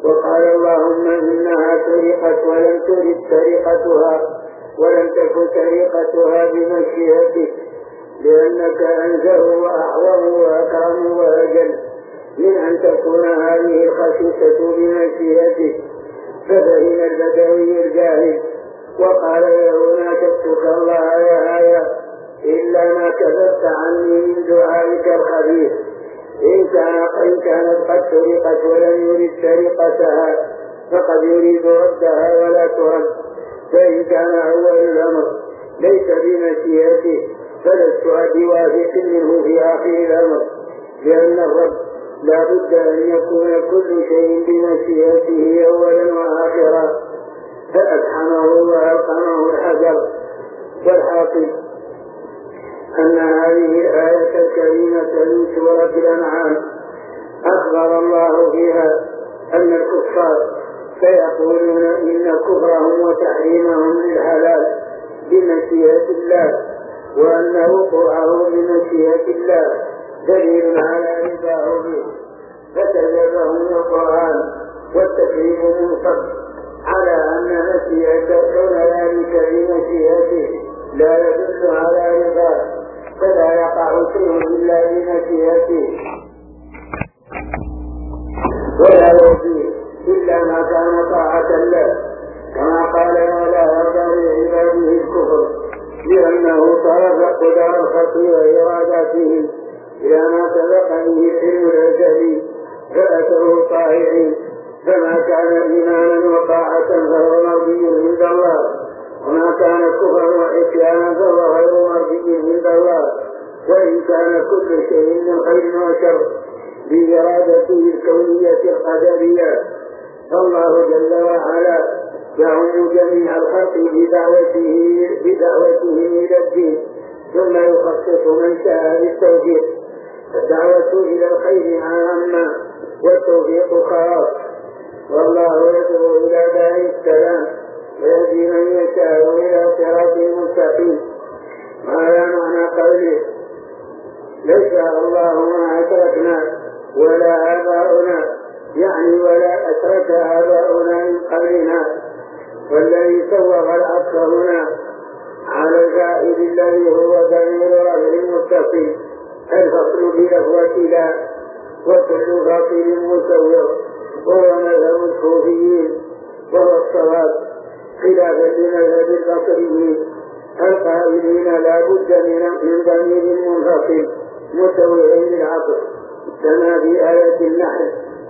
وقال اللهم إنها سرقت ولم ترد سرقتها ولم تكن سرقتها بمشيئتك، لأنك أنزه وأعظم وأكرم وأجل من أن تكون هذه الخسيسة بمشيئتك. ففهم البدوي الجاهل وقال له ما كتبك الله يا إلا ما كذبت عني من دعائك الخبيث، إن كانت قد سرقت ولم يرد سرقتها فقد يريد ردها ولا ترد، فإن كان أول الأمر ليس بمشيئته فلست بواثق منه في آخر الأمر، لأن الرب لا بد أن يكون كل شيء بمشيئته أولا وآخرا. فأفحمه وألقمه الحجر. والحاصل أن هذه الآية الكريمة من سورة الأنعام أخبر الله فيها أن الكفار سيقولون إن كفرهم وتحريمهم للحلال بمشيئة الله، وأن وقوعه بمشيئة الله دليل على رضاه به، فتجرهم القرآن والتكريم منصب على أن مشيئة كون ذلك بمشيئته لا يدل على رضاه، فلا يقع شيء إلا بمشيئته ولا يجيء إلا ما كان طاعة له، كما قال ولا يرضى لعباده الكفر، لأنه طرف قدر الخطي وإراداته إلى ما سبق به علم الأجل فأتوا طائعين، فما كان إيمانا وطاعة فهو مرضي عند الله، وما كان كفرا وعصيانا فهو غير مرضي عند الله، وإن كان كل شيء من خير وشر بإرادته الكونية القدرية، فالله جل وعلا يعم جميع الخلق بدعوته إلى الدين، ثم يخصص من شاء بالتوفيق، فالدعوة إلى الخير عامة والتوفيق خاص، والله يدعو إلى دار السلام ويهدي من يشاء إلى صراط مستقيم. وهذا معنى قوله ليس الله ما أشركنا ولا آباؤنا، يعني ولا أشرك آباؤنا من قبلنا، والذي سوغ العطف هنا على الفاعل الذي هو ضمير رجل المتصل، الفصل بلفظة لا، وكل فاصل مسوغ، وهو مذهب الكوفيين وهو الصواب، خلافا لمذهب البصريين القائلين لا بد من ضمير منفصل مسوغ للعطف كما في آية النحل.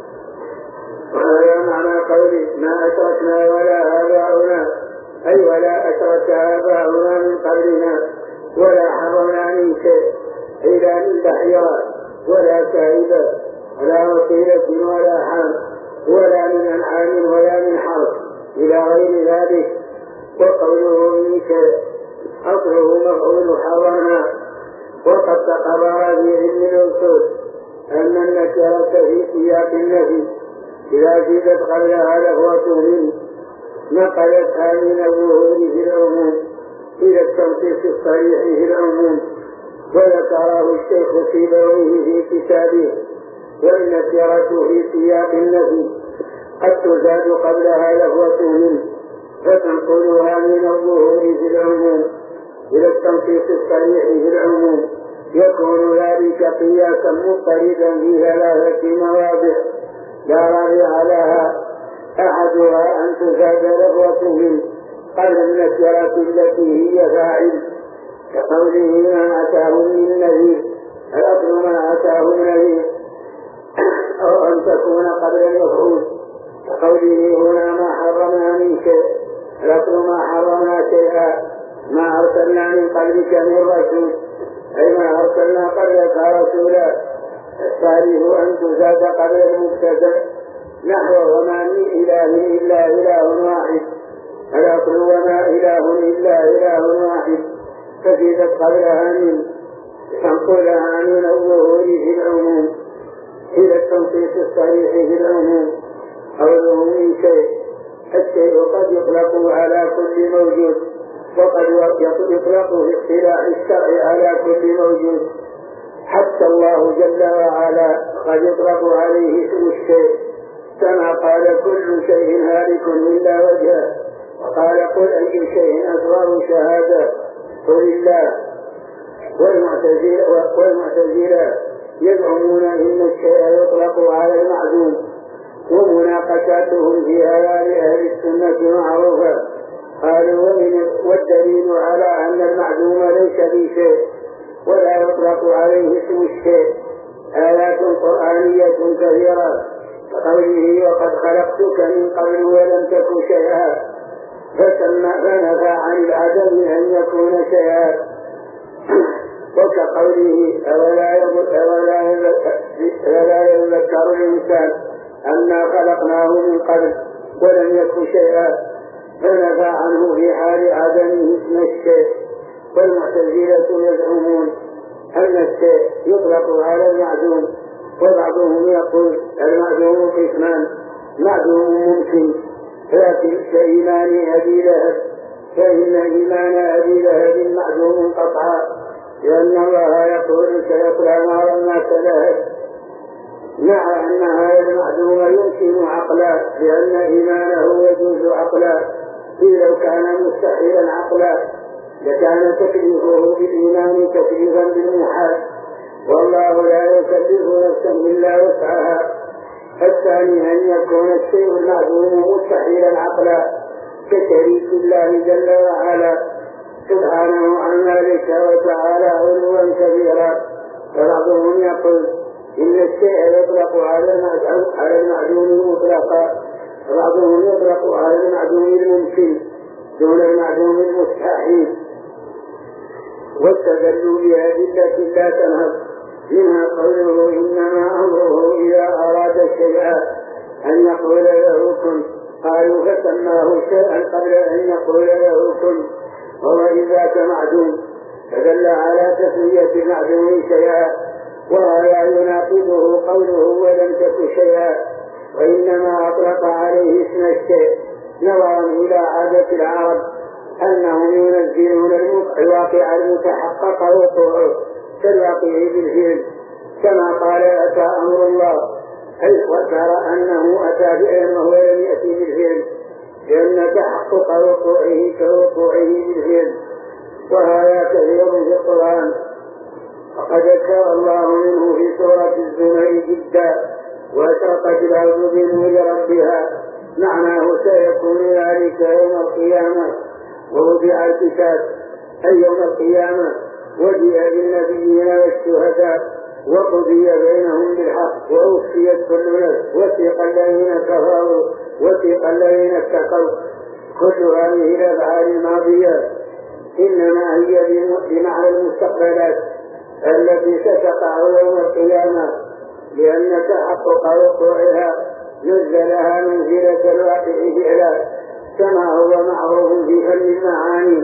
وهذا معنى قوله ما أشركنا ولا آباؤنا، أي ولا أشرك آباؤنا من قبلنا، ولا حرمنا من شيء إلا من بحيرة ولا سائبة ولا وصيلة ولا حام ولا من أنعام ولا من حرث إلى غير ذلك. وقوله من شيء أصله مفعول حرمنا، وقد تقرر في علم الأصول أن النكرة في سياق النفي إذا زيدت قبلها لفظة من نقلتها من الظهور في العموم إلى التنصيص الصريح في العموم، وذكره الشيخ سيبويه في كتابه والنكرة في سياق النفي قد تزاد قبلها لفظة من فتنقلها من الظهور في العموم إلى التنصيص الصريح في العموم، يكون ذلك قياسا مضطردا في ثلاثة مواضع لا رابع لها، أحدها أن تزاد لفظة من قبل النكرة التي هي فاعل، كقوله ما أتاهم من نذير، الأصل ما أتاهم نذير، أو أن تكون قبل المفعول، كقوله هنا ما حرمنا من شيء، الأصل ما حرمنا شيئا، ما أرسلنا من قبلك من رسول، أي ما أرسلنا قبلك رسولا. الثالث أن تزاد قبل المبتدأ نحو وما من إله إلا إله واحد، الأصل وما إله إلا إله واحد، فزيدت قبلها من تنقلها من الظهور في العموم إلى التنصيص الصريح في العموم. قوله من شيء، الشيء قد يطلق على كل موجود، وقد يطلق في اصطلاح الشرع على كل موجود، حتى الله جل وعلا قد يطلق عليه اسم الشيء كما قال وقال كل شيء هالك إلا وجهه، وقال قل أي شيء أكبر شهادة قل الله. والمعتزلة يزعمون إن الشيء يطلق على المعدوم، ومناقشاتهم في هذا لأهل السنة معروفة. قالوا والدليل على أن المعدوم ليس بشيء ولا يطلق عليه اسم الشيء آيات قرآنية كثيرة، كقوله وقد خلقتك من قبل ولم تك شيئا، فنفى عن العدم أن يكون شيئا، وكقوله أولا يذكر الإنسان أنا خلقناه من قبل ولم يك شيئا، فنفى عنه في حال عدمه اسم الشيء. والمعتزلة يزعمون أن الشيء يطلق على المعدوم، وبعضهم يقول المعدوم قسمان: معدوم ممكن لكن كإيمان أبي لهب، فإن إيمان أبي لهب معدوم قطعا، لأن الله يقول سيصلى نارا ذات لهب، مع أن هذا المعدوم يمكن عقلا لأن إيمانه يجوز عقلا، لو كان مستحيلا عقلا لكان تكليفه بالإيمان تكليفا بالمحال، والله لا يكلف نفسا إلا وسعها. الثاني أن يكون الشيء المعدوم مستحيلا عقلا كشريك الله جل وعلا سبحانه عن ذلك وتعالى علوا كبيرا. وبعضهم يقول إن الشيء يطلق على المعدوم مطلقا، وبعضهم يطلق على المعدوم الممكن دون المعدوم المستحيل، واستدلوا بأدلة لا تنهض، منها قوله إنما أمره إذا أراد شيئا أن يقول له كن، قالوا فسماه شيئا قبل أن يقول له كن، وهو ذاك معدوم، فدل على تسمية معدوم شيئا، وهذا يناقضه قوله ولم تك شيئا، وإنما أطلق عليه اسم الشيء نظرا إلى عادة العرب أنهم ينزلون الواقع المتحقق وقوعه كالواقع بالفعل، كما قال أتى أمر الله، أي وترى أنه أتى بأمر وهو لم يأتي بالفعل، لأن تحقق وقوعه كوقوعه بالفعل، وهذا كثير في القرآن، وقد ذكر الله منه في سورة الزمر جدا: وأشرقت الأرض بنور ربها، معناه سيكون ذلك يوم القيامة، ووضع الكتاب أي يوم القيامة، وجيء بالنبيين والشهداء، وقضي بينهم بالحق، ووفيت كل نفس، وثيق الذين كفروا وثيق الذين اتقوا. كل هذه الأفعال الماضية إنما هي بمعنى المستقبلات التي ستقع يوم القيامة، لأن تحقق وقوعها نزلها منزلة الواقع فعلا، كما هو معروف في فن المعاني.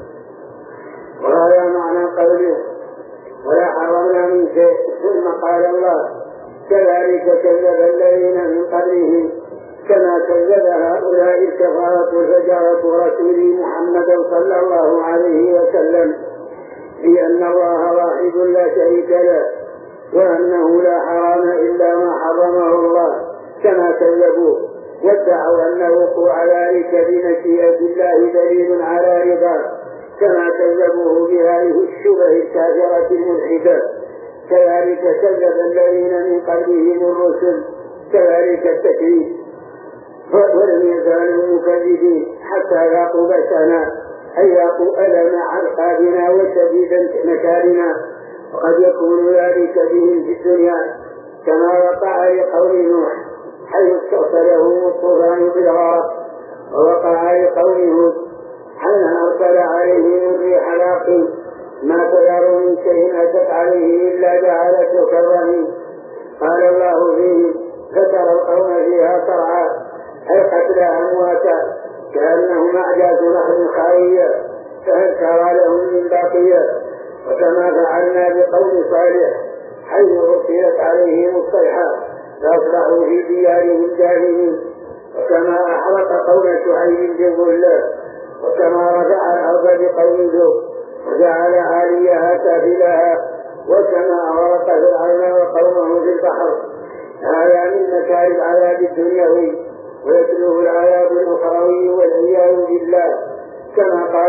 وهذا معنى قوله ولا حرمنا من شيء. ثم قال الله: كذلك كذب الذين من قبلهم كما كذب هؤلاء الكفرة فجرة رسول محمد صلى الله عليه وسلم بأن الله واحد لا شريك له، وأنه لا حرام إلا ما حرمه الله، كما كذبوا وادعوا أن وقوع ذلك بمشيئة الله دليل على رضاه، كما كذبوه بهذه الشبه الكافرة الملحدة. كذلك كذب الذين من قبلهم الرسل، كذلك التكذيب، ولم يزالوا مكذبين حتى ذاقوا بأسنا، أي ذاقوا ألم عقابنا وشديد نكالنا، وقد يكون ذلك بهم في الدنيا، كما وقع لقوم نوح حيث استرسلهم الطوفان بالغرق، ووقع لقوم هود حين أرسل عليهم الريح العاقب، ما تذر من شيء أتت عليه إلا جعلته كالرميم. قال الله فيه: فترى القوم فيها صرعى، أي قتلى أمواتا كأنهم أعجاز نخل خاوية، فهل ترى لهم من باقية. وكما فعلنا بقوم صالح حيث أرسلت عليهم الصيحة فأصبحوا في ديارهم جاثمين، وكما أحرق قوم شعيب بالظلات، وكما رفع الأرض بقوم ذوق وجعل عاليها سافلها، وكما أغرق فرعون وقومه في البحر. هذا من مكائد العذاب الدنيوي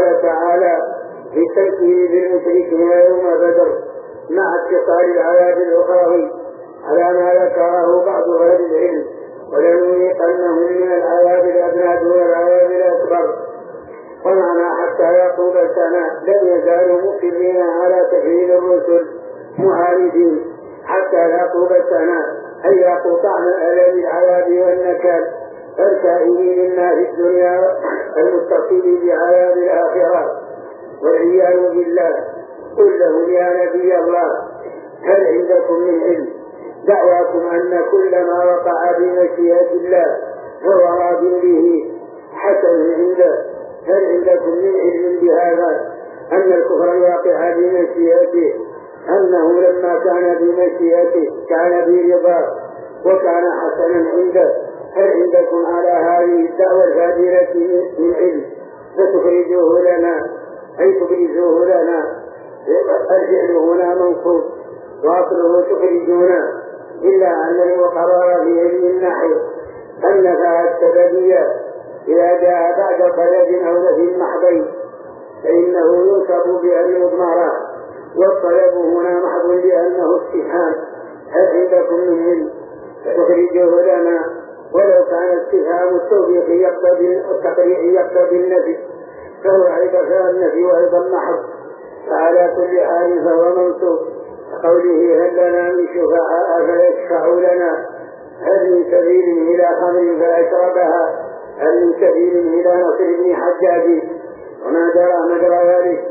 قال تعالى في التذكير بالمشركين يوم بدر مع اتصال العذاب الأخروي على ما ذكره بعض أهل العلم، ولنذيقنهم من العذاب الأدنى دون العذاب الأكبر. ومعنى حتى يطوب السنة لم يزالوا مقبلين على تكذيب الرسل معارضين حتى يطوب السنة، أي يقطع طعم الألم العذاب والنكال الكائن منا في الدنيا المتصل بعذاب الآخرة والعياذ بالله. قل لهم يا نبي الله هل عندكم من علم؟ دعواكم أن كل ما وقع بمشيئة الله هو راض به حسن عنده. هل عندكم من علم بهذا أن الكفر الواقع بمشيئته أنه لما كان بمشيئته كان برضاه وكان حسنا عنده؟ هل عندكم على هذه الدعوة الفاجرة من علم فتخرجوه لنا أي تخرجوه لنا؟ الفعل هنا منصوب وأصله تخرجونا، إلا أن المقرر في علم النحو أنها السببية إذا جاء بعد طلب أو نفي محضين فإنه ينصب بأن مضمرة، والطلب هنا محض لأنه استفهام. هل عندكم من علم فتخرجوه لنا؟ ولو كان استفهام التوبيخ يقتضي النفي فهو أيضا النفي وأيضا محض، فعلى كل حال فهو منصوب. قوله هل لنا من شفعاء فيشفعوا لنا؟ هل من سبيل إلى خمر فأشربها؟ هل من سبيل إلى نصر بن حجاج وما درى مدرى ذلك؟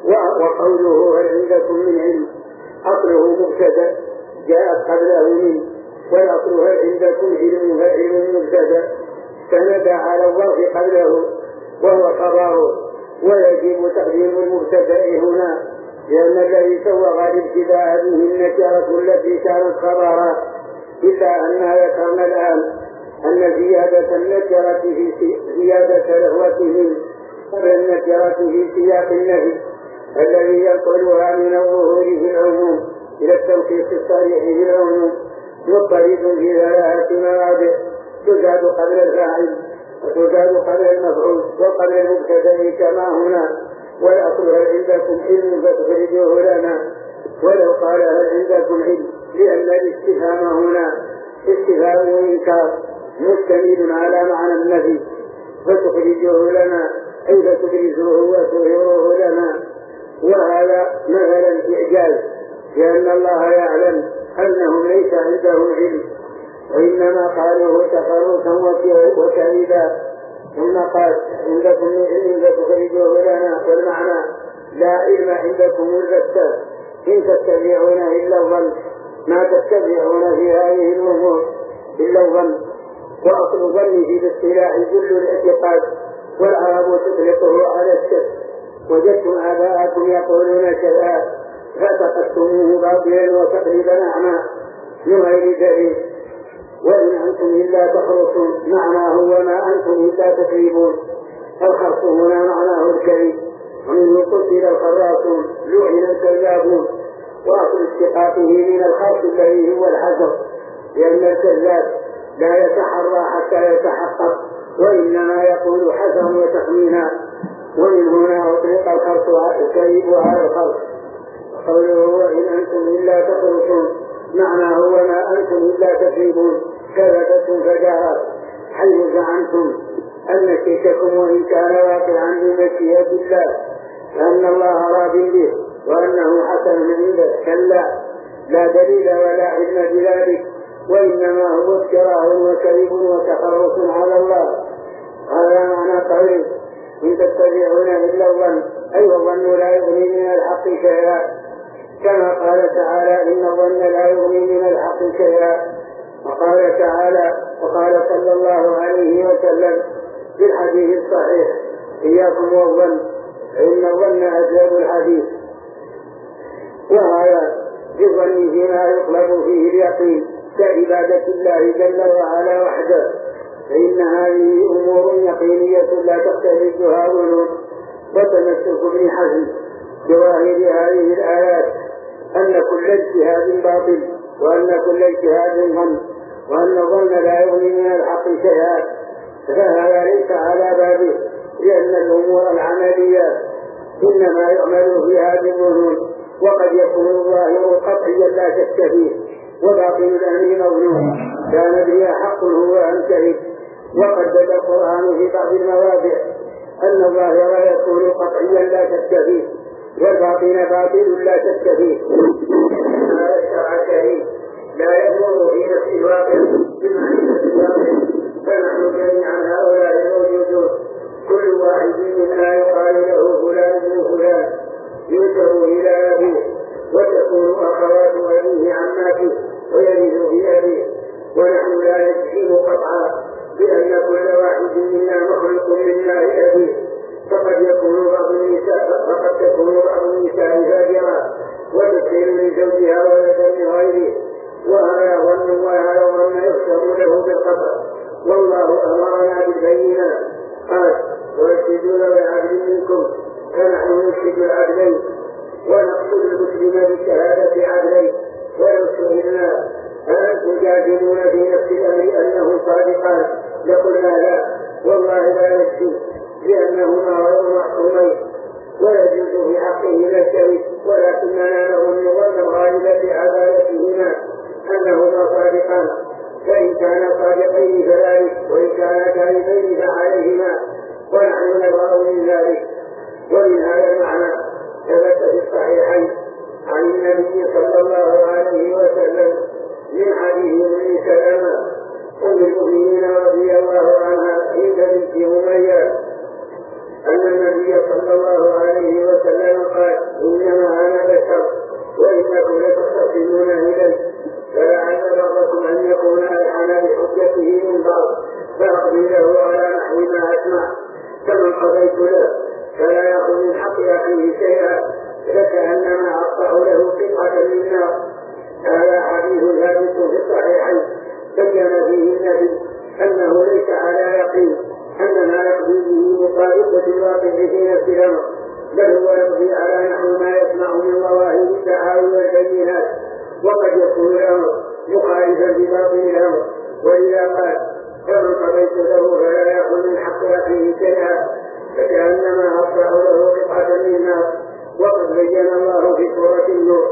وقوله هل عندكم من علم أصله مبتدأ جاءت قبله من، والأصل هل عندكم علم فعل مبتدأ سند على الظرف قبله وهو خبره، ويجب تقديم المبتدأ هنا لأن الذي سوغ الابتداء به النكرة التي كانت خبرا، إلا أنها ذكرنا الآن أن زيادة النكرة في زيادة لغوتهم قبل النكرة في سياق النهي الذي ينقلها من الظهور في العموم إلى التوقيت الصريح في العموم مضطرد في ثلاثة مواضع: تزاد قبل الفاعل وتزاد قبل المفعول وقبل المبتدأ كما هنا. والأصل هل عندكم علم فتخرجوه لنا، ولو قال هل عندكم علم لأن الاستفهام هنا استفهام إنكار مستند على معنى النفي، فتخرجوه لنا أي فتخرجوه وتظهروه لنا، وهذا مثلا إعجاز لأن الله يعلم أنهم ليس عندهم علم وإنما قالوه تفرقا وكذبا. ثم قال عندكم من علم فتخرجوه لنا، والمعنى لا علم عندكم البتة إن تتبعون إلا الظن، ما تتبعون في هذه الأمور إلا الظن. وأصل الظن في الاصطلاح كل الاعتقاد، والعرب تطلقه على الشك. وجدتم آباءكم يقولون كذا فاعتقدتموه باطلا وتقريبا أعمى من غير دليل، وإن أنتم إلا تخرصون معناه وما أنتم إلا تكذبون. الخرص هنا معناه الكذب، ومنه قتل الخراصون لعن الكذابون. وأصل اشتقاقه من الخرص الذي هو الحذر، لأن الكذاب لا يتحرى حتى يتحقق وإنما يقول حذرا وتخمينا، ومن هنا أطلق الخرص الكذب على الخرص. وقوله وإن أنتم إلا تخرصون معناه وما أنتم إلا تكذبون كذبتم فجاءت، حيث زعمتم أن شرككم وإن كان واقعا بمشيئة الله فأن الله راض به وأنه حسن عنده، كلا لا دليل ولا علم بذلك، وإنما هو افتراء وكذب وتخرص على الله. هذا معنى قوله إن تتبعون إلا الظن، أي الظن لا يغني من الحق شيئا، كما قال تعالى إن الظن لا يغني من الحق شيئا. وقال تعالى وقال صلى الله عليه وسلم في الحديث الصحيح إياكم والظن فإن الظن أكذب الحديث. وهذا بالظن فيما يطلب فيه اليقين كعبادة الله جل وعلا وحده، فإن هذه أمور يقينية لا تختلفها ظنون. وتمسك ابن حزم بظاهر هذه الآيات أن كل اجتهاد باطل، وأن كل اجتهاد ظن، وأن الظن لا يغني من الحق شيئا، فهذا ليس على بابه، لأن الأمور العملية إنما يعمل فيها بالظنون، وقد يكون الظاهر قطعيا لا شك فيه، وباطن الأمر مظنون كان بها حق هو أمتلك. وقد بدا القرآن في بعض المواضع أن الظاهر يكون قطعيا لا شك فيه، والباطن باطل لا شك فيه. هذا الشرع شهيد لا يأمر في نفس الواقع بمعنى الواقع، فنحن جميعا هؤلاء الموجودون كل واحد منا يقال له فلان بن فلان ينسب إلى أبيه، وتكون أخوات أبيه عماته ويرث في أبيه، ونحن لا نجزم قطعا بأن كل واحد منا مخلوق من ماء أبيه، فقد تكون بعض النساء فاجرة وتسير من زوجها ولدا من غيره، وهذا ظن يحسب له بالخطأ. والله أمرنا بالبينات قال ويشهدون بالعدل منكم فنحن نشهد العدلين ونقتل المسلم بشهادة عدلين، ولو سئلنا هل تجادلون في نفس الأمر أنه صادقان لقلنا لا والله لا نشهد لأنهما غير محكومين ويجوز في حقهما الشريك، ولكننا نظن ظن الغالب في عدالتهما أنهما صادقان، فإن كان صادقين فذلك وإن كان كاذبين فعليهما، ونحن نبرأ من ذلك. ومن هذا المعنى ثبت في الصحيحين عن النبي صلى الله عليه وسلم من حديث ابن سلمة أم المؤمنين رضي الله عنها عند بنت أمية أن النبي صلى الله عليه وسلم قال إنما أنا بشر وإنكم لتختصمون إلي، فلعل بعضكم أن يكون ألحن بحجته من بعض فأقضي له على نحو ما أسمع، فمن قضيت له فلا يأخذ من حق أخيه شيئا فكأنما أقطع له قطعة من نار. هذا حديث ثابت في الصحيحين بين فيه النبي أنه ليس على يقين أن ما يقضي به مطابقة الواقع في نفس الأمر، بل هو يقضي على نحو ما يسمع من ظواهر الدعاوى والبينات، وقد يكون الأمر مخالفا بباطن الأمر، وإذا قال فمن قضيت له فلا يأخذ من حق أخيه شيئا فكأنما أقطع له قطعة من نار. وقد بين الله في سورة النور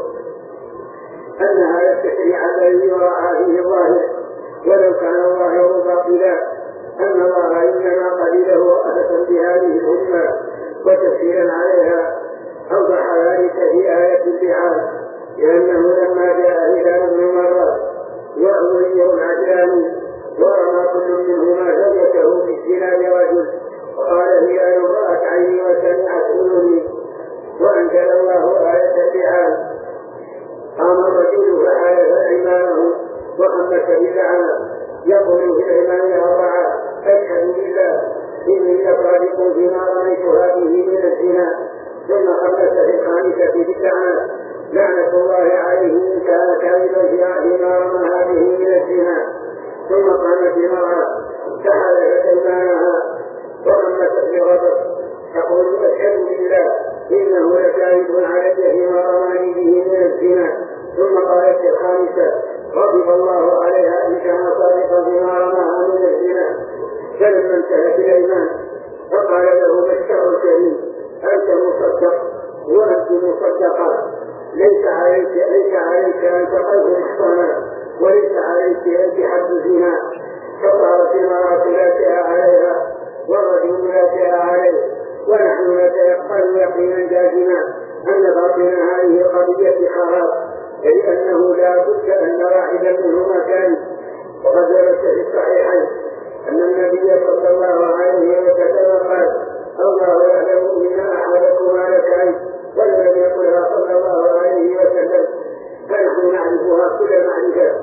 أن هذا التشريع الذي يراعى فيه الظاهر ولو كان الظاهر باطلا أن الله إنما قبله أسفا بهذه الأمة وتفسيرا عليها. أوضح ذلك في آية اللعان، لأنه لما جاء هلال بن مرة وأوليه العدلان ورمى كل منهما زوجته بالزنا لرجل، وقال هلال رأت عيني وسمعت أذني، وأنزل الله آية اللعان. قام الرجل فحالف أيمانه وخمس باللعنة يقول في الأيمان أربعة أشهد بالله إني لصادق فيما رأيت هذه من الزنا، ثم خمس في الخامسة باللعنة لعنة الله عليه إن كان كاذبا فيما رمى هذه من الزنا، ثم قامت المرأة فحالفت أيمانها وخمست بغضب تقول أشهد بالله إنه لكاذب علي فيما رماني به من الزنا، ثم قالت الخامسة غضب الله عليها إن كان صادقا فيما رماها من الزنا. فلما انتهت الأيمان فقال له بشر الكريم أنت مصدق وأنت مصدقة، ليس عليك أن تقذف محصنا وليس عليك أن تحد الزنا. فصارت المرأة لا شيء عليها والرجل لا شيء عليه، ونحن نتيقن يقينا جازما أن باطن هذه القضية خراب، لأنه لا بد أن واحدا منهما كان. وقد ثبت في الصحيحين أن النبي صلى الله عليه وسلم قال الله يعلم إن أحدكما لكاذب، ولم يقلها صلى الله عليه وسلم، فنحن نعرفها كل معرفة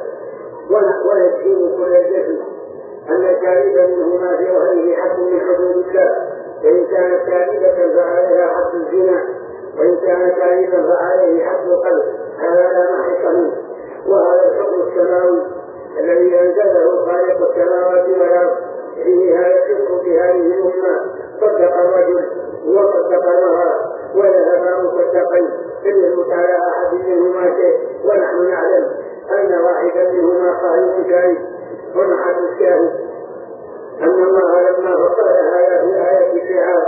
ونجزم كل الجسم أن الكاذب منهما في غيره حد من حدود الله، فإن كانت كاذبة فعليها حد الزنا، وإن كان كاذبا فعليه حد القلب، هذا لا محق منه. وهذا الحكم السماوي الذي أنزله خالق السماوات والأرض فيه هذا الشرك في هذه الأمة، صدق الرجل وصدق المرأة وذهب مصدقين لم يمت على أحد منهما شيء، ونحن نعلم أن واحدا منهما قائم شاهد. ونحن الشاهد أن الله لما فصل هذا في آية الشعار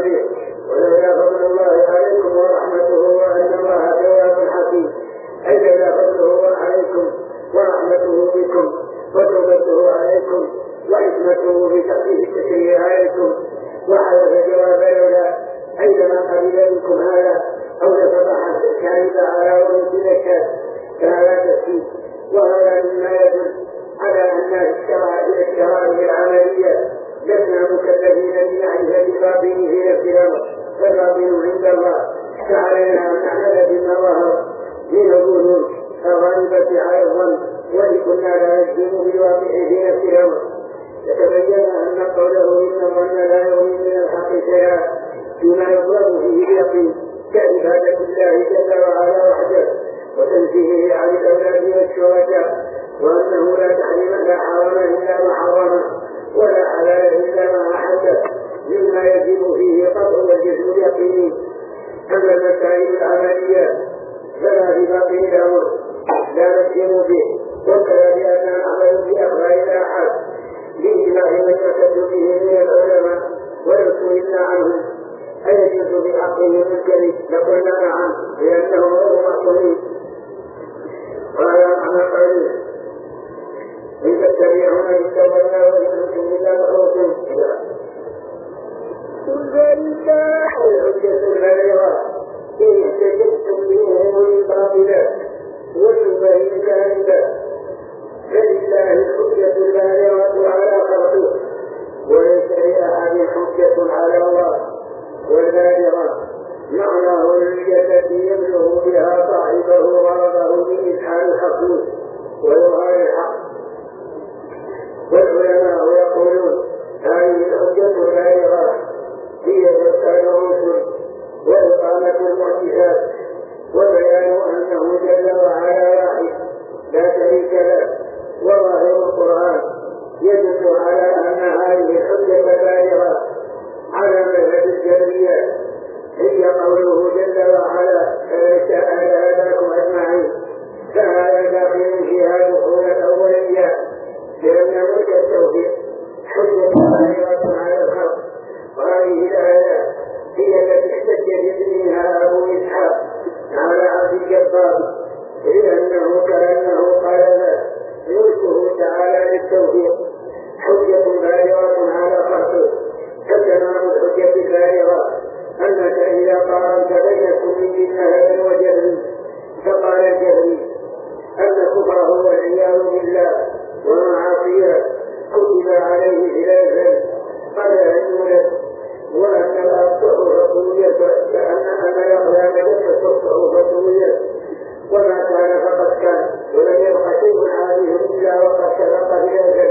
به ولولا فضل الله عليكم ورحمته وأن الله تواب حكيم أي لولا فضله عليكم ورحمته بكم وتوبته عليكم وحكمته بتخفيف التشريع عليكم وحدث جواب لولا أي لما قبل منكم هذا أو لفضح الكاذب على وجه لك فهذا تفسير وهذا مما يدل على أن الشرائع العملية لسنا مكلفين بنعرف بباطنه في نفس الأمر فالباطن عند الله فعلينا أن نعمل بما ظهر من الظنون الغالبة على الظن ولكنا لا نجزم بالواقع في نفس الأمر يتبين أن قوله إن الظن لا يغني من الحق شيئا فيما يطلب فيه اليقين كعبادة الله جل وعلا وحده وتنزيهه عن الأولاد والشركاء وأنه لا تحريم لا حرم إلا ما حرم ولا حلال إلا ما أحله مما يجب فيه قطع والجزم اليقيني. أما المسائل العملية فلا في باطن الأمر لا نجزم به وكذا بأن نعمل بأخبار الآحاد لإجماع من يشد به من العلماء ويسئلنا عنهم أيجوز بحقه الكذب لقلنا نعم لأنه غير معصوم. وهذا معنى قوله إن تتبعون بالتولى وإنكم إلا تخرجون ذلك الحجة البالغة إن احتجتم بأمور الباطلات وشبه الكاذبات فلله الحجة البالغة على خلقه وليس لأحد حجة على الله والبالغة معناه التي يبلغ بها صاحبه غرضه بإسحال الحق ويظهر الحق. والعلماء يقولون هذه الحجة البالغة هي إرسال الرسل وإقامة المعجزات وبيان أنه جل وعلا واحد لا شريك له وظاهر القرآن يدل على أن هذه الحجة البالغة على مذهب الجبرية هي قوله جل وعلا فلن شاء لهداكم أجمعين فهذا داخل فيها دخول الأولية لأن ملك التوحيد حجة بالغة على الخلق. وهذه الآية هي التي احتج باسمها أبو إسحاق على عبد الجبار لأنه كأنه قال له ملكه تعالى للتوحيد حجة بالغة على خلقه. فتمام الحجة البالغة أنك إذا قارنت بين كل جهل وجهل فقال الجهل أن كفره والعياذ بالله ومعاصيه كتب عليه خلافا قبل أن يولد وأن الأبطأ فتوية كأن الأقلام تتصفح فتوية وما كان فقد كان ولم يبق شيء عليه إلا وقد سبق خلافا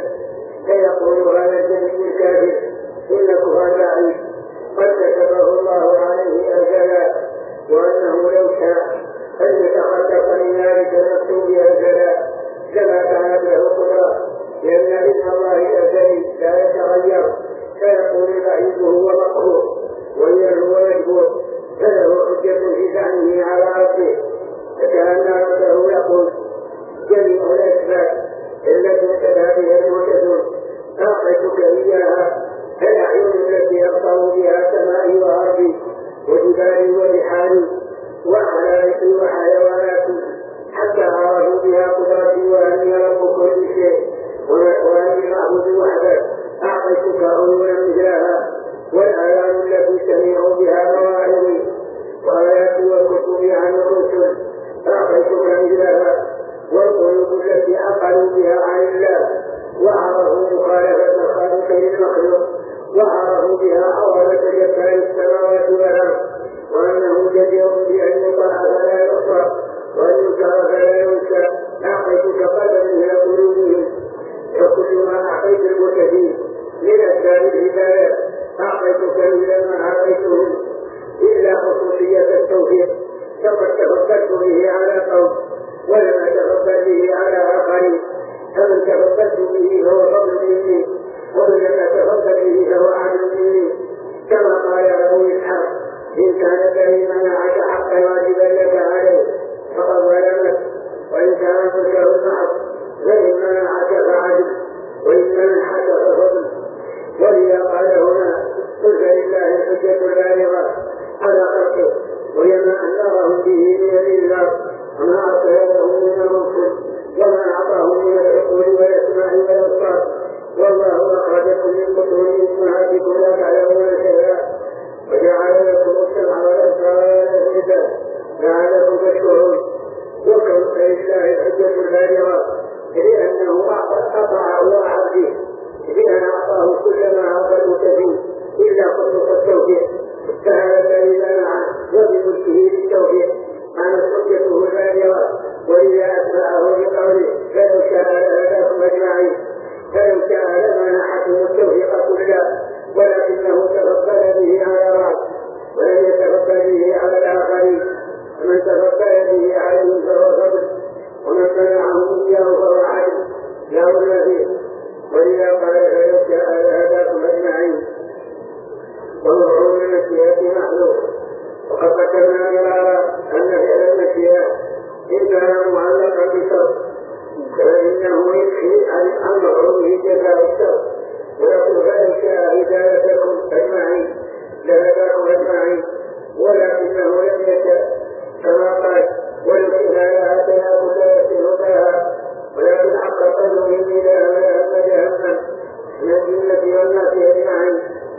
فيقول هذا الجهل الكافر إن كفر بعيد قد كتبه الله عليه أجلا وأنه لو شاء أن يتخلق لذلك نفسه بأجلا كما كانت له قدرة لأن اسم الله أزلي لا يتغير فيقول بعيد هو مقهور وإن هو مجبور فله حجة في زعمه على عرشه فكأن ربه يقول جميع الأسباب التي اهتدى بها المعتدون أعطيتك إياها الأعين التي أبصر بها سمائي وأرضي وجبالي وبحاري وأحلامي وحيواناتي حتى عرفوا بها قدرتي وأني رب كل شيء وأني معبود وحده. أعطيتك عيونا مثلها والآيات التي سمعوا بها مواعظي وآياتي والكتب عن الرسل أعطيتك مثلها والقلوب التي عقلوا بها عن الله وعرفوا مخالفة الخالق للمخلوق وعرفوا بها عظمة جبال السماوات والأرض وأنه جدير بأن يطاع فلا يعصى وأن ينكر فلا ينسى. أعطيتك قلبا من قلوبهم فكل ما أعطيت المتدين من أسباب الهداية أعطيتك إلى ما أعطيتهم إلا خصوصية التوفيق فقد تفضلت به على قوم ولم أتفضل به على آخرين فمن تفضلت به فهو فضل مني ومن لم أتفضل به فهو عدل مني كما قال أبو إسحاق إن كان الذي منعك حقا واجبا لك عليه فقد ظلمك وإن كان منكر معك فإن منعك فعدل وإن منحك ففضل. ولذا قال هنا قل فلله الحجة الحجة البالغة على خلقه، وهي ما أنذرهم به من الإنذار وما أعطاهم من المنصب وما أعطاهم من العقول والأسماع والأبصار. والله أخرجكم من بطون أمهاتكم لا تعلمون شيئا وجعل لكم السمع والأبصار والأفئدة لعلكم تشكرون. وكم لله الحجة البالغة لأنه أطاع الله عبده بأن أعطاه كل ما أعطته فيه إلا خصوص التوفيق، فهذا لله معه وبملكه للتوفيق كانت حجته البالغة. وإذا أتبعه بقوله فلو شاء لهداكم أجمعين، فلو شاء لمنحكم التوفيق كله، ولكنه تفضل به على بعض ولم يتفضل به على الآخرين، فمن تفضل به عليهم فهو فضل، ومن منعهم إياه فهو عدل لا ظلم فيه. وإذا قال فلو شاء لهداكم أجمعين والله من المشيئة محلوق. وقد ذكرنا مرارا أن فعل المشيئة إن كان معلقا بشرط فإنه يكفي عن مفعوله جزاء الشرط، ويقول فلو شاء هدايتكم أجمعين لهداكم أجمعين، ولكنه لم يشاء كما قال ولو شئنا لآتيناكم هداها ولكن حق قوله إني لأملأن جهنم من الجنة والناس أجمعين.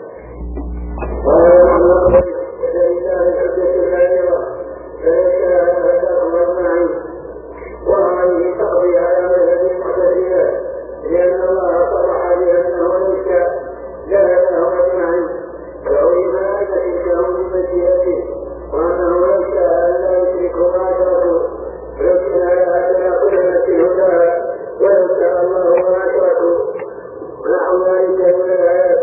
قال محمد فلله الحجة البالغة فلو شاء لهداكم أجمعين. وهذه تقضي على مذهب المعتزلة لأن الله صرح بأنه لو شاء لهداهم أجمعين، وعلماء لهم بمشيئته وأنه لو شاء لا يشركوا ما أشركوا ولو شئنا لآتينا كل نفس هداها ولو شاء الله ما أشركوا ونحو ذلك من الآيات.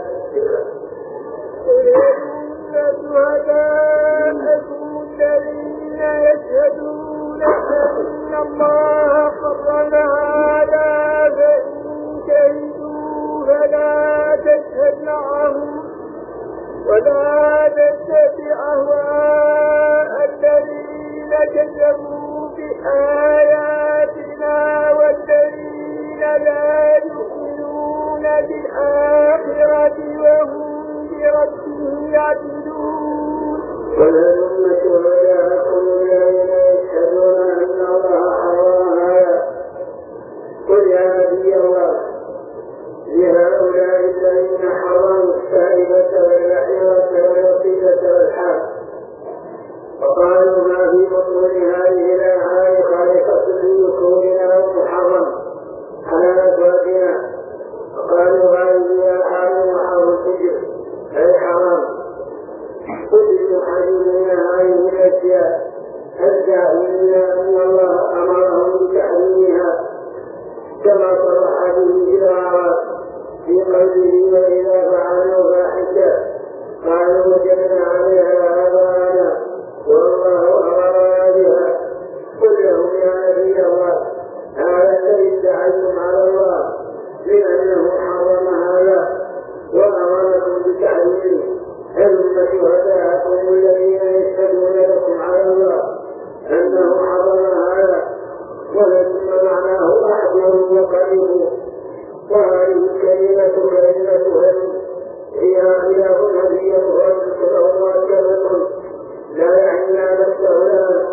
قل إن شهداءكم الذين يشهدون أن الله حرم هذا فإن شهدوا فلا تشهد معهم ولا تتبع أهواء الذين كذبوا بآياتنا والذين لا يؤمنون بالآخرة وهم بربهم يعدلون. ولهم شهداءكم الذين يشهدون أن الله حرم هذا. قل يا نبي الله لهؤلاء الذين حرموا السائبة والبحيرة والوصيلة والحام وقالوا ما في بطون هذه الأنعام خالصة لذكورنا ومحرم على أزواجنا، وقالوا هذه الأنعام محرم السجن أي حرام. قل يحرمون هذه الأشياء الداعين أن الله أمرهم بتحريمها كما صرح به بالأعراف في قوله وإذا فعلوا فاحشة قالوا وجدنا عليها آباءنا والله أمرنا بها. قل لهم يا نبي الله هذا الذي ادعيتم على الله لأنه حرم هذا وأمركم بتحريمه ثم شهداءكم الذين يشهدون لكم على الله أنه حرم هذا ولكن معناه أحضروا وقربوا. وهذه كلمة كلمتها هي خلاف هدية ورسول مؤكدة لا يعني نفسه لها،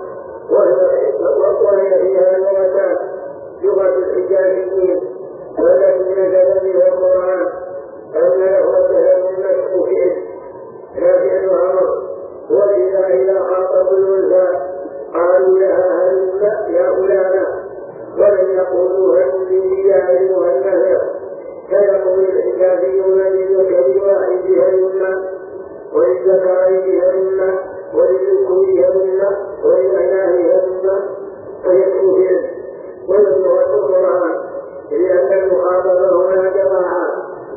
وهي فيها لغتان لغة الحجازيين والتي نزل بها القرآن أن لغتها النسخ فعل لا فعل أمر. وإذا إذا خاطبوا الأنثى قالوا لها هل يا فلانة ولم يقولوا هل يا أيها النذر، فيقول الحجازيون للذكر واحدهن وللذكريهن وللذكورهن وللإناثهن فيكفرهن. واللغة القرآن لأن المخاطب هنا جماعة،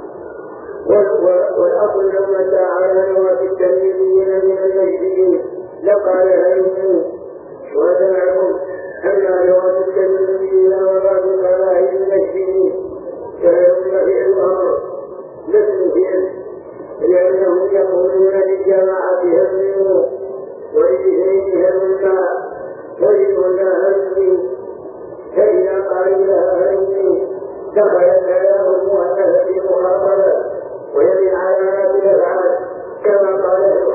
والأصل لما على لغة التلميذين من المجدين لقالها يمين وسمعكم أما لغة التلميذين وبعض القبائل المجدين فهم فعل أمر لسن فعل، لأنهم يقولون للجماعة همنوا ولجهرين همنا وجدوا لها همني، فإذا قالوا لها همني دخلت كلام المؤنث في مخاطبة ويلي علامات الأفعال كما قال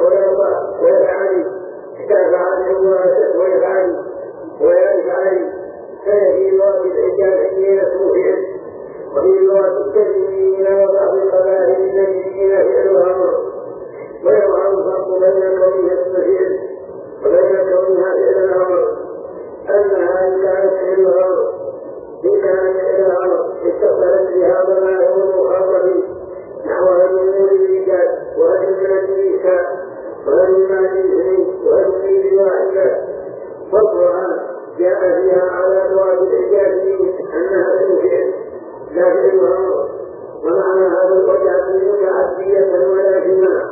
المتكلمين وبعض قبائل النبيين فعل الأمر، ويظهر الفرق بين كونها السفير وبين كونها فعل الأمر أنها إن كانت فعل الأمر إن كان فعل الأمر اتصلت بها ضمائر المخاطبين نحو الأمور الرجال وأجملة النساء وأجملة الإثنين وأجملة واحدة، فالقرآن جاء فيها على مراد الإعجازيين أنها الفعل لا فعل الأمر، ومعنى هذا الوجه متعدية ولا جماع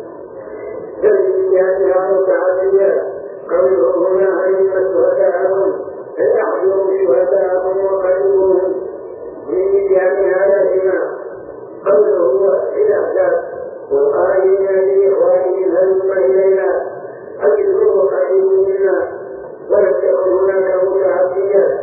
تنبيهاتها متعدية. قوله هنا أئمة شهداءهم أن يحضروا شهداءهم وقريبهم من جهتها لا جماع. قوله هو الأحداث والقائلين لإخوانهم هلم إلينا أجلوا وقريبوا منا، ولم تكن هناك متعدية.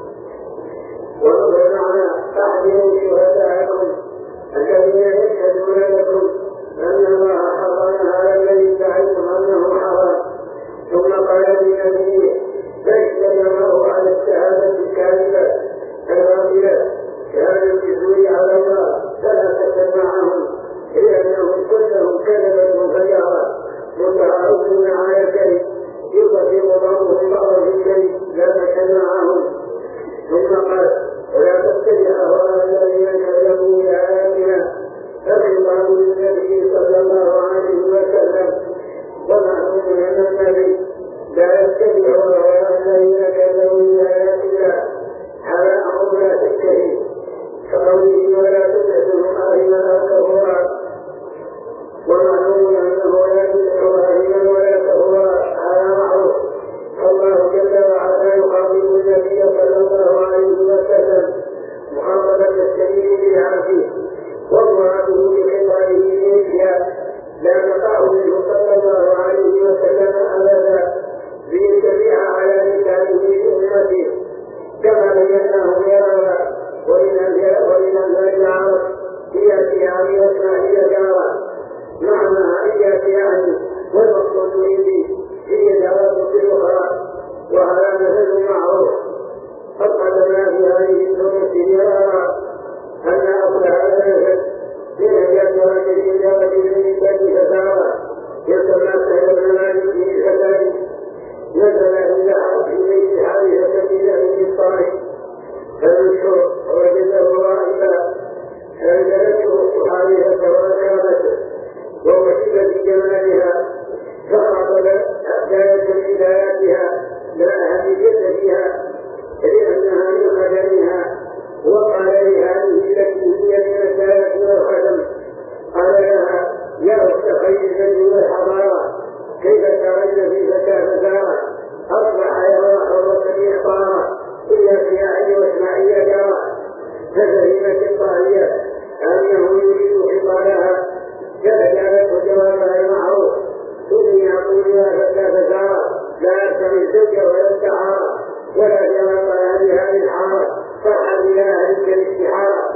ومعنى أحضروا شهداءكم الذين يشهدون لكم أن الله حرم هذا الذي تعلم أنه حرام، ثم قال لنبيه ليس جمعه على الشهادة الكاذبة الباطلة شهادة الجزور على الله فلا تسمعهم، لأنهم كلهم كذبا مفجرة متعاونون على الكذب يطلق بعضهم بعضا في الكذب لا تسمعهم. ثم قال ولا تتبع أهواء الذين كذبوا بآياتنا فالله للنبي صلى الله عليه وسلم، ومعلوم أن النبي لا يتبع أهواء الذين كذبوا بآياتنا على أمر لا تكتهي، كقوله ولا تتبعوا آلهة كفورا، ومعلوم أنه لا تتبع آلهة ولا كفورا على معروف. الله جل وعلا يخاطب النبي صلى الله عليه وسلم مخاطبة السبيل بالعافية، ومراده بخطابه إليها لا تقع منه صلى الله عليه وسلم أبدا ليتبع على لسانه أمته كما بيناه مرارا. ولمن العرب يأتي عن واسماعيل جارا معنى أن يأتي عنه، والمقصود به هي جواب الأخرى، وهذا مثل معروف. قد قدمنا في هذه السورة مرارا أن أصل هذا النفس من أجل رجل رجل من بني فسارة يسمى سهل بن مالك بن الحسن، نزل عند بيت حارثة بن أبي الطائف فالمشهور وجده راهبا فانزلته حارثة وأكرمته ووجد بجمالها فأعطل أبداية بداياتها لا أهمية فيها لأنها من قدمها. وقال لهذه التي هي من السلف والخدم قال لها يا أخت خير الجد والحضارة كيف ترين في فتاة فزارة أصبح يرى حرة إعطارة إلا في عين واسماعيل جارة ففهمت الطاهية أنه يريد حصانها فأجابته جوابها المعروف ثم يقول يا فتاة فزارة لا أرسل الزوج ولا السعارة ولا جواب هذه الحارة صح إلى أهلك الاستحارة.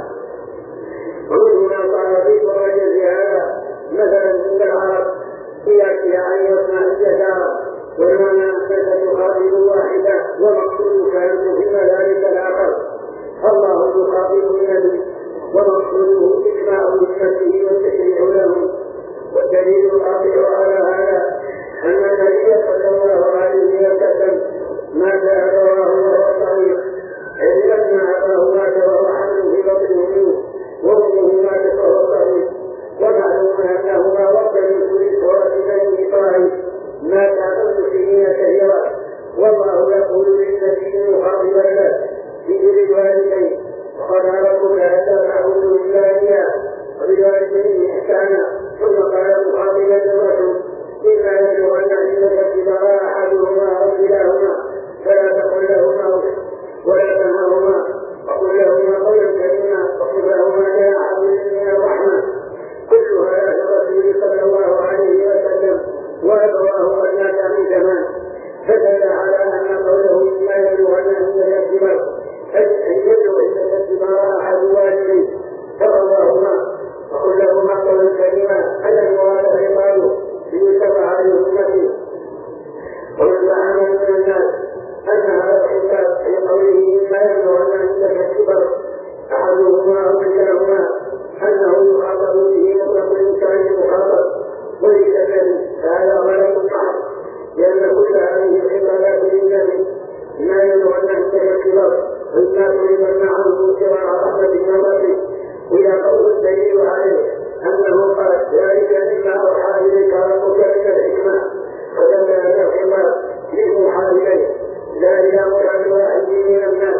ومنهما قال في درجة هذا مثلا عند العرب يأتي أن يصنع الجدارة والمعنى أنك تخاطب واحدة ومقصودك أن تهم ذلك الآخر. الله يخاطب النبي ومقصوده إجماع أمته والتشريع له، والدليل القاطع على هذا أن النبي صلى الله عليه وسلم ما جاء رواه وهو صحيح إذ أن أباه مات وهو حمل في بطن أمه وأمه ماتت وهو صغير، ومعلوم أنهما وقت من كل صورة بني طائف مات أقل سنين كثيرا. والله يقول للنبي مخاطبا له في الوالدين وقد ربك ألا تعبدوا إلا إياه أوحى إليك ربك من الحكمة فدل أن الحكمة يوحى إليه لا إلى مراد واحد من الناس.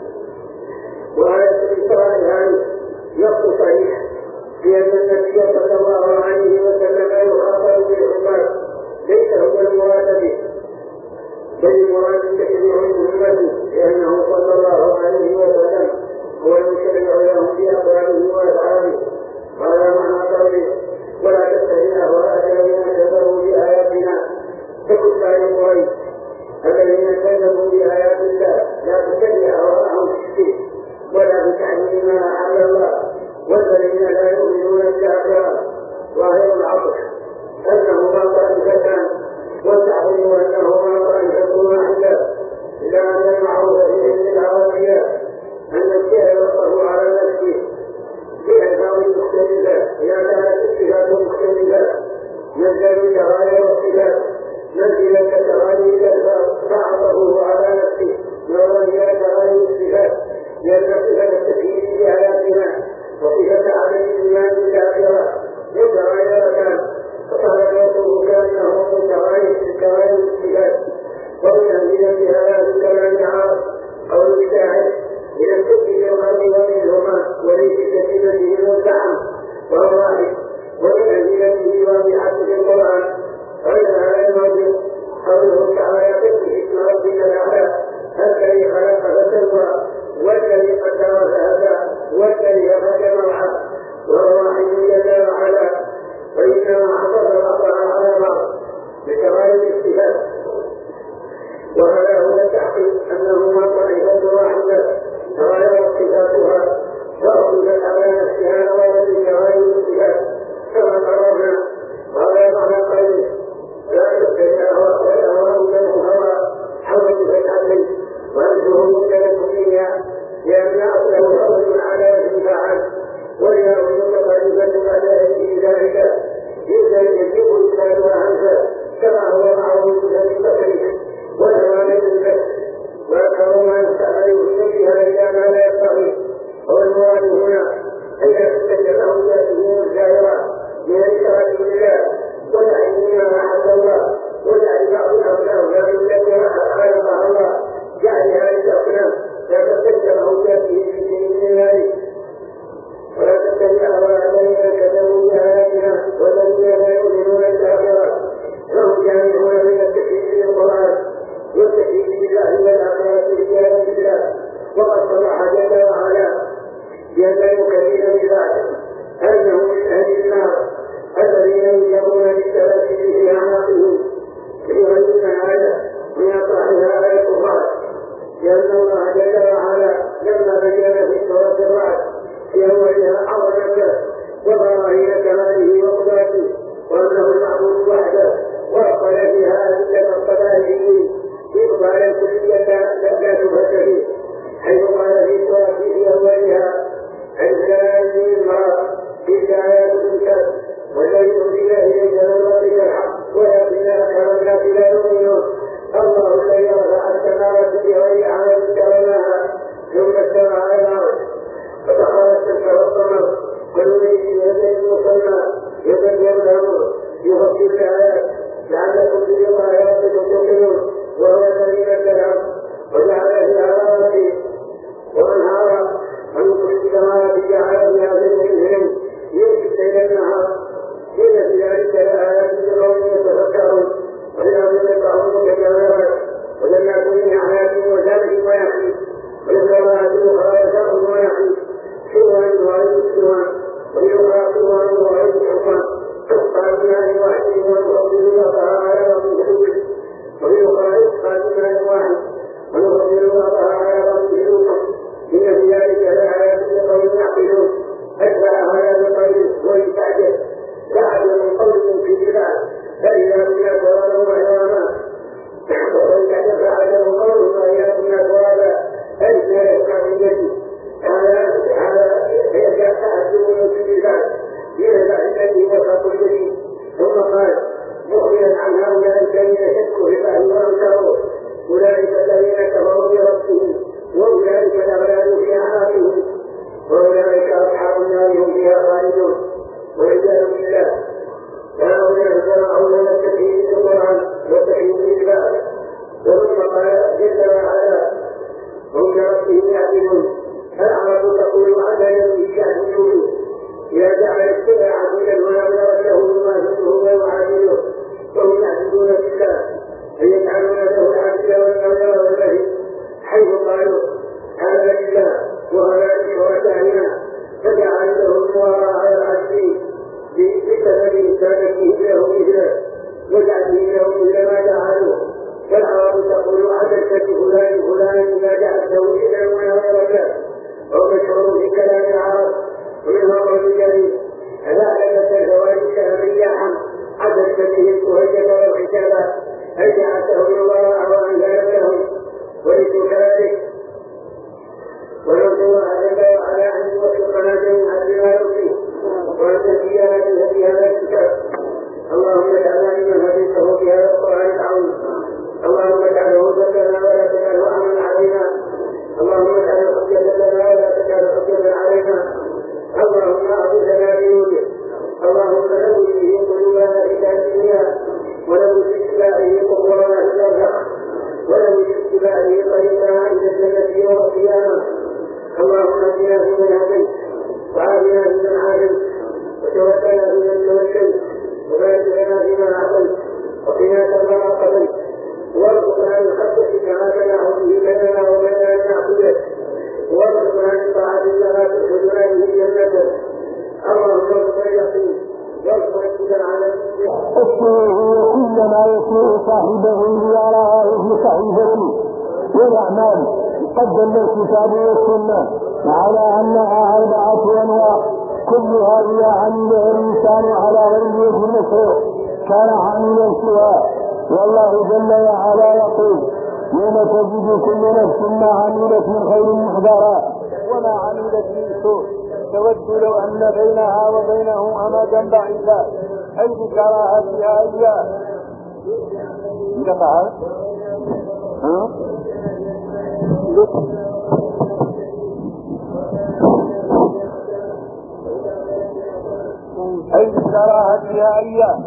وآية الإسراء هذه نص صحيح في أن النبي صلى الله عليه وسلم يخاطب بالحكمة ليس هو المراد به بل المراد تشريع الأمة لأنه صلى الله عليه وسلم هو المشرع لهم في أقواله وأفعاله. قال معنى قوله ولا تتبع أهواء الذين كفروا بآياتنا فكفار قريش الذين كذبوا بآيات الله لا تتبع أهواءهم في الشرك ولا بتحميل ما أحل الله والذين لا يؤمنون بالآخرة. ظاهر العصر أنه طائفتان والتحريم أنه طائفة واحدة إلا أن المعروف في علم العربية أن الشيء يوقف على نفسه بأسباب مختلفة إذا كانت الصفات مختلفة نزل تغاير الصفات منزلة تغاير الألفاظ فأعطفه على نفسه نظرا إلى تغاير الصفات لأن صفة التكليف بآياتنا وصفة عدم الإيمان بالآخرة متغايرتان فقال يقول كأنه متغاير الصفات ومن أمثلة هذا الكلام عام قول الشاعر إلى الكفر والغرب ومنهما وليس كثيرته مدعم وهو واحد. ومن أمثلته واضحة في القرآن غير هذا الوجه قوله تعالى تكفي اسم ربك الأعلى الذي خلق فسوى والذي قدر فهدى والذي أخرج مرعى وهو واحد جل وعلا وإنما حفظ بعضها على بعض بكمال الصفات. وهذا هو التحقيق أنهما طائفة واحدة تغيرت صفاتها وأخذت على نفسها نوازل تغير الصفات كما قررنا. وهذا معنى قوله لا تتبع أهواء من الهوى حول فتحمل وأنته مدة فيها لأن أصله أول على الانفعال ولأنه متقلبة على ذلك يجب إسلامها عنها كما هو معروف في التقليد والأمان للبس وأكثر ما يستعمل بها إلى ما لا يستطيع. والمراد هنا أن يتسجل له ذاته الجاهرة من الإشراك بالله وتعليم ما أحد الله وتعليم بعض الأولاد التي خلقها الله جعل هذه الأصنام لا تتسجل له ذاته في شيء من ذلك ولا تتبع أهواء الذين كذبوا بآياتنا والذين لا يؤمنون بالآخرة فهم جامعون من التكذيب بالقرآن والتكذيب بالله والآخرة بزيادة الله. وقد صرح جل وعلا بأن يكذب بذلك أنه من أهل النار الذين يجرون بالتبتل في أعناقهم كما إن هذا من أصحاب آية الكفار لأن الله جل وعلا لما بين في سورة الرعد في أولها عظمته وبراهين كماله وقدرته وأنه المعبود وحده وأقبل فيها أدلة الطبائعيين إقبالا كلية لا شبهة فيه حيث قال في سورة في أولها الجلال المرأة تلك آيات الكتاب والذي أنزل إليك من ربك الحق ولكن أكثر الناس لا يؤمنون. الله الذي رفع السماوات بغير عمل ترونها ثم استوى على العرش فسخر الشمس والقمر كل شيء بأجل مسمى يبين الأمر يفصل الآيات لعلكم بلقاء ربكم تؤمنون. وهو الذي نزل الأرض وجعل فيها رواسي وأنهارا ومن كل السماوات جعل فيها زوجين يغشي الليل النهار إن في ذلك لآيات لقوم يتفكرون ولأولئك هم متجاورات وجنات من أعناب وزاد ويحيي ولزوات أخرى يسر ويحيي سوى وغير سوى ويقرأ سوى وغير حكم تسقى بماء واحد ونفضل بعضها على بعض بحكم ويقرأ يسقى بماء واحد ونفضل بعضها على بعض بحكم إن في ذلك لآيات لقوم يعقلون أتبع هذا بقليل ويتعجب بعد من قول في الجبال فإذا كنا ترابا وعظاما وإذا تفعل قول فإذا كنا ترابا أليس يسمع من يدي هذا يجب تعجبون في الجبال يرجع الذي وفق الجديد. ثم قال مخبرا عن هؤلاء الذين شكوا في الله وانكروا أولئك الذين كفروا بربهم وأولئك الأغلال في أعناقهم وأولئك أصحاب النار هم فيها خالدون والعياذ بالله. إذا جعل السبع عبيدا ويغفر له بما يحبه ويعادله وهم يعبدون بالله أن يجعلون له العبد والنظر والبهي حيث قالوا هذا لله وهذا لشركائنا فجعل له الموارى على العبد بسبب إنسانته له مثله وجعله له مثل ما جعلوه فالعرب تقول عدلت بفلان فلان إذا جعلته إلا ونظر له وهو مشهور في كلام العرب ومنه الرجل الجليل أذعلت الفوائد الشهرية عن عدلت به الكهية والحسابة هل جعلته الوراء وأنزل لهم وليس كذلك ونرجو على أن يوفقنا جميعا بما يرضيه ونتقينا في هذا الكتاب. اللهم اجعلنا ممن هديته في هذا القرآن العظيم. اللهم اجعله هدى لنا ولا تجعله عملا علينا. اللهم اجعله حجة لنا ولا تجعله حجة علينا. اللهم اعطنا بنوره. اللهم نبذ به قلوبنا الى الدنيا ونبذ باتباعه قبورنا الى الحق ونبذ باتباعه طريقنا الى الجنة يوم القيامة. اللهم اهدنا فيمن هديت وعافنا فيمن عافيت وتوفنا فيمن توفيت وبارك لنا فيما اعطيت وقنا شر ما قضيت وارزقنا من خشيتك ما تنعم به بيننا وبين معصيتك وارزقنا من طاعتك ما تدخلنا به جنتك. اللهم ارزقنا اليقين وارزقنا الهدى على اسمه كلما يسمع صاحبه ليراه في صحيفته والاعمال. قدم الكتاب والسنه على انها 4 انواع كلها اذا عمله الانسان على غير وجه المشروع كان عاملا سواء. والله جل وعلا يقول يوم تجد كل نفس ما عملت من خير محضرا وما عملت من سوء تود لو ان بينها وبينه امدا بعيدا اي بكراهتها اياه. أي بكراهتها أيام.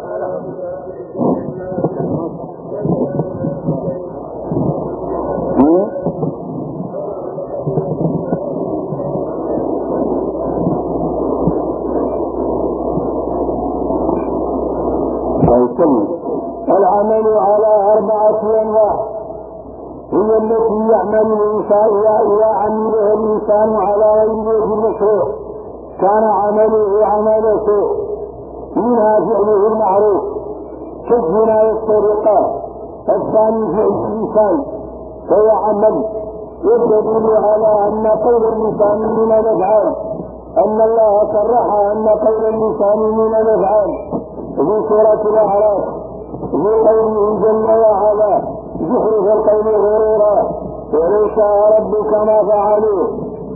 العمل على 4 أنواع هي التي يعمل الإنسان إذا عمله الإنسان على غير وجه المشروع كان عمله عمل سوء. منها فعله المعروف كالزنا والسرقة. الثاني فعل الإنسان فهو عمل يدل على أن قول الإنسان من الأفعال أن الله صرح أن قول الإنسان من الأفعال في سورة الأعراف في قوله جل وعلا زخرف القول غرورا ولو شاء ربك ما فعلوه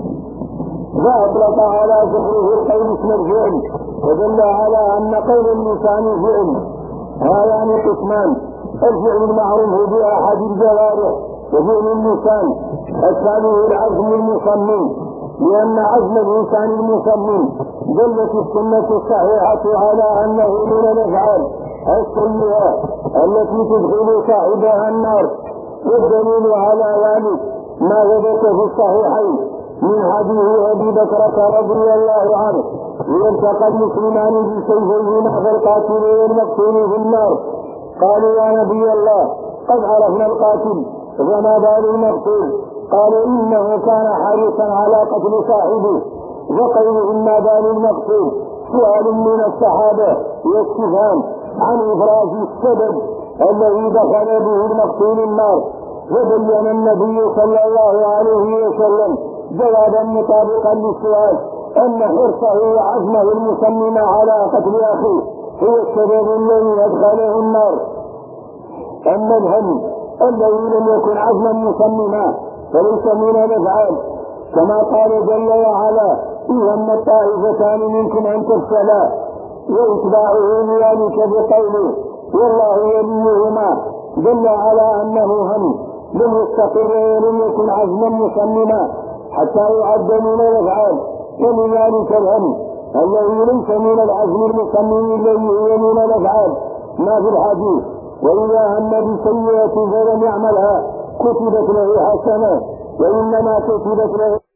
فأطلق على زخرف القول اسم الفعل ودل على أن قول اللسان فعل. هذان قسمان: الفعل المعروف بأحد الجوارح وفعل اللسان. الثاني العزم المصمم لأن عزم الإنسان المصمم دلت السنة الصحيحة على أنه من الأفعال السيئة التي تدخل صاحبها النار. والدليل على ذلك ما ثبت في الصحيحين من حديث أبي بكر رضي الله عنه: إذا التقى المسلمان بسيفيهما فالقاتل والمقتول في النار. قالوا: يا نبي الله قد عرفنا القاتل فما بال المقتول؟ قال: إنه كان حريصا على قتل صاحبه. وقوله ما بال المقتول سؤال من الصحابة واستفهام عن إفراز السبب الذي دخل به المقتول النار. وبين النبي صلى الله عليه وسلم جوابا مطابقا للسؤال أن حرصه وعزمه المصمم على قتل أخيه هو السبب الذي أدخله النار. أما الهم الذي لم يكن عزما مصمما فليس من الأفعال، كما قال جل وعلا: إن هم الطائفتان منكم أن تفشلا، وإتباعه لذلك بقوله: والله وليهما، دل على أنه هم لم يستقر ولم يكن عزما مصمما حتى يعد من الأفعال. ولذلك الهم الذي ليس من العزم المصمم الذي هو من الأفعال ما في الحديث: وإذا هم بسيئة فلم يعملها كتبت له حسنة، وإنما كتبت له